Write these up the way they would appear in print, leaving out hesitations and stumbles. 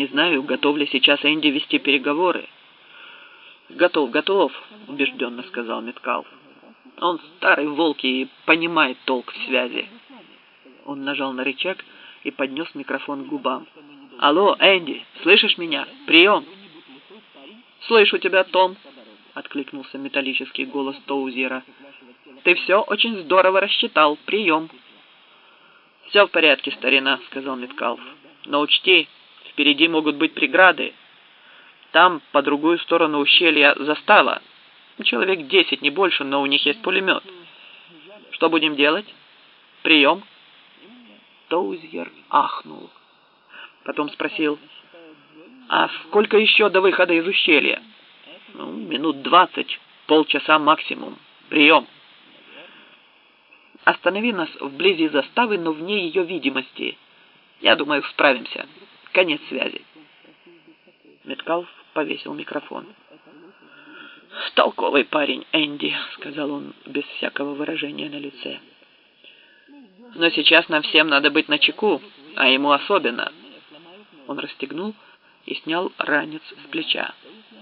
Не знаю, готов ли сейчас Энди вести переговоры. Готов, убежденно сказал Меткалф. Он старый волк и понимает толк в связи. Он нажал на рычаг и поднес микрофон к губам. Алло, Энди, слышишь меня? Прием! Слышу тебя, Том, откликнулся металлический голос Тоузера. Ты все очень здорово рассчитал. Прием. Все в порядке, старина, сказал Меткалф. Но учти, впереди могут быть преграды. Там, по другую сторону ущелья, застава. Человек 10, не больше, но у них есть пулемет. Что будем делать? Прием. Тоузер ахнул. Потом спросил, а сколько еще до выхода из ущелья? Минут 20, полчаса максимум. Прием. Останови нас вблизи заставы, но вне ее видимости. Я думаю, справимся. Конец связи. Меткалф повесил микрофон. «Толковый парень, Энди», — сказал он без всякого выражения на лице. «Но сейчас нам всем надо быть начеку, а ему особенно». Он расстегнул и снял ранец с плеча.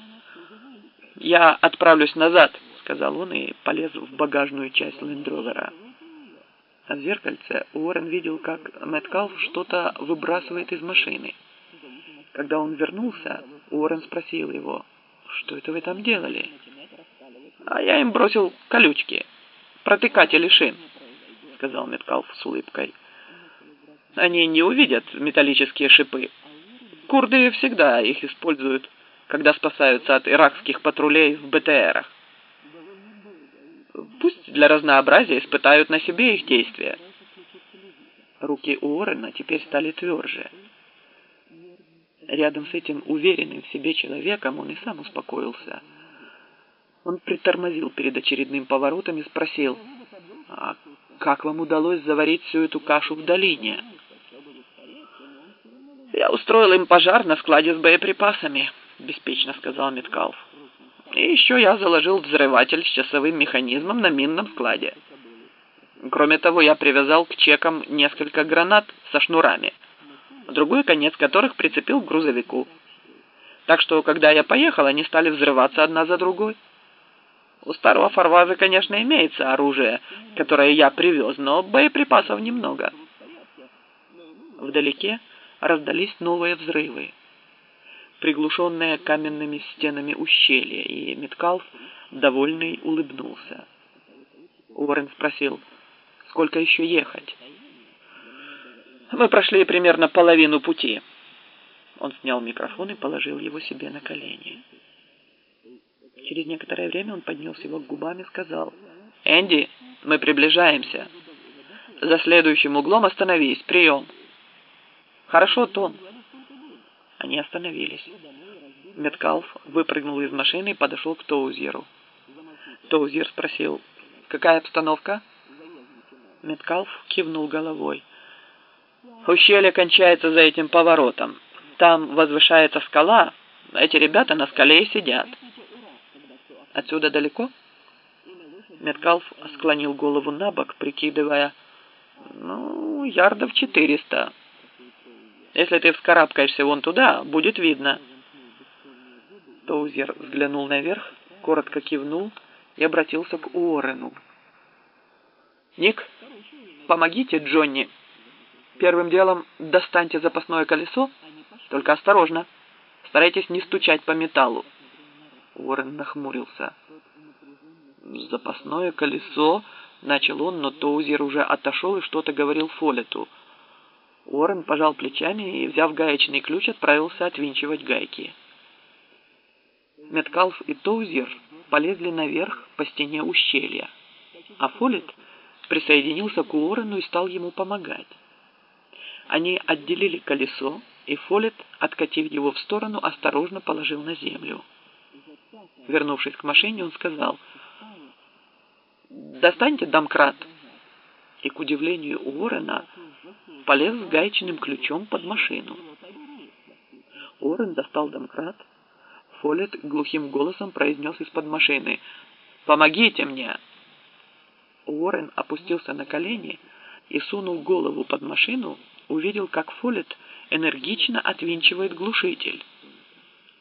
«Я отправлюсь назад», — сказал он и полез в багажную часть лендровера. А в зеркальце Уоррен видел, как Меткалф что-то выбрасывает из машины. Когда он вернулся, Уоррен спросил его, что это вы там делали? А я им бросил колючки, протыкатели шин, сказал Меткалф с улыбкой. Они не увидят металлические шипы. Курды всегда их используют, когда спасаются от иракских патрулей в БТРах. Пусть для разнообразия испытают на себе их действия. Руки Уоррена теперь стали тверже. Рядом с этим уверенным в себе человеком он и сам успокоился. Он притормозил перед очередным поворотом и спросил, «А как вам удалось заварить всю эту кашу в долине?» «Я устроил им пожар на складе с боеприпасами», — беспечно сказал Меткалф. «И еще я заложил взрыватель с часовым механизмом на минном складе. Кроме того, я привязал к чекам несколько гранат со шнурами, другой конец которых прицепил к грузовику. Так что, когда я поехал, они стали взрываться одна за другой. У старого Фарваза, конечно, имеется оружие, которое я привез, но боеприпасов немного». Вдалеке раздались новые взрывы, приглушенные каменными стенами ущелья, и Меткалф, довольный, улыбнулся. Уоррен спросил, сколько еще ехать? «Мы прошли примерно половину пути». Он снял микрофон и положил его себе на колени. Через некоторое время он поднес его к губам и сказал, «Энди, мы приближаемся. За следующим углом остановись. Прием». «Хорошо, Том». Они остановились. Меткалф выпрыгнул из машины и подошел к Тоузеру. Тоузер спросил, «Какая обстановка?» Меткалф кивнул головой. «Ущелье кончается за этим поворотом. Там возвышается скала. Эти ребята на скале и сидят». «Отсюда далеко?» Меткалф склонил голову на бок, прикидывая, ярдов 400. Если ты вскарабкаешься вон туда, будет видно. Тоузер взглянул наверх, коротко кивнул и обратился к Уоррену. «Ник, помогите Джонни. Первым делом достаньте запасное колесо, только осторожно. Старайтесь не стучать по металлу». Уоррен нахмурился. «Запасное колесо», — начал он, но Тоузер уже отошел и что-то говорил Фоллету. Уоррен пожал плечами и, взяв гаечный ключ, отправился отвинчивать гайки. Меткалф и Тоузер полезли наверх по стене ущелья, а Фоллет присоединился к Уоррену и стал ему помогать. Они отделили колесо, и Фоллет, откатив его в сторону, осторожно положил на землю. Вернувшись к машине, он сказал, «Достаньте домкрат». И, к удивлению Уоррена, полез с гаечным ключом под машину. Уоррен достал домкрат. Фоллет глухим голосом произнес из-под машины, «Помогите мне!» Уоррен опустился на колени и сунул голову под машину, увидел, как Фоллет энергично отвинчивает глушитель.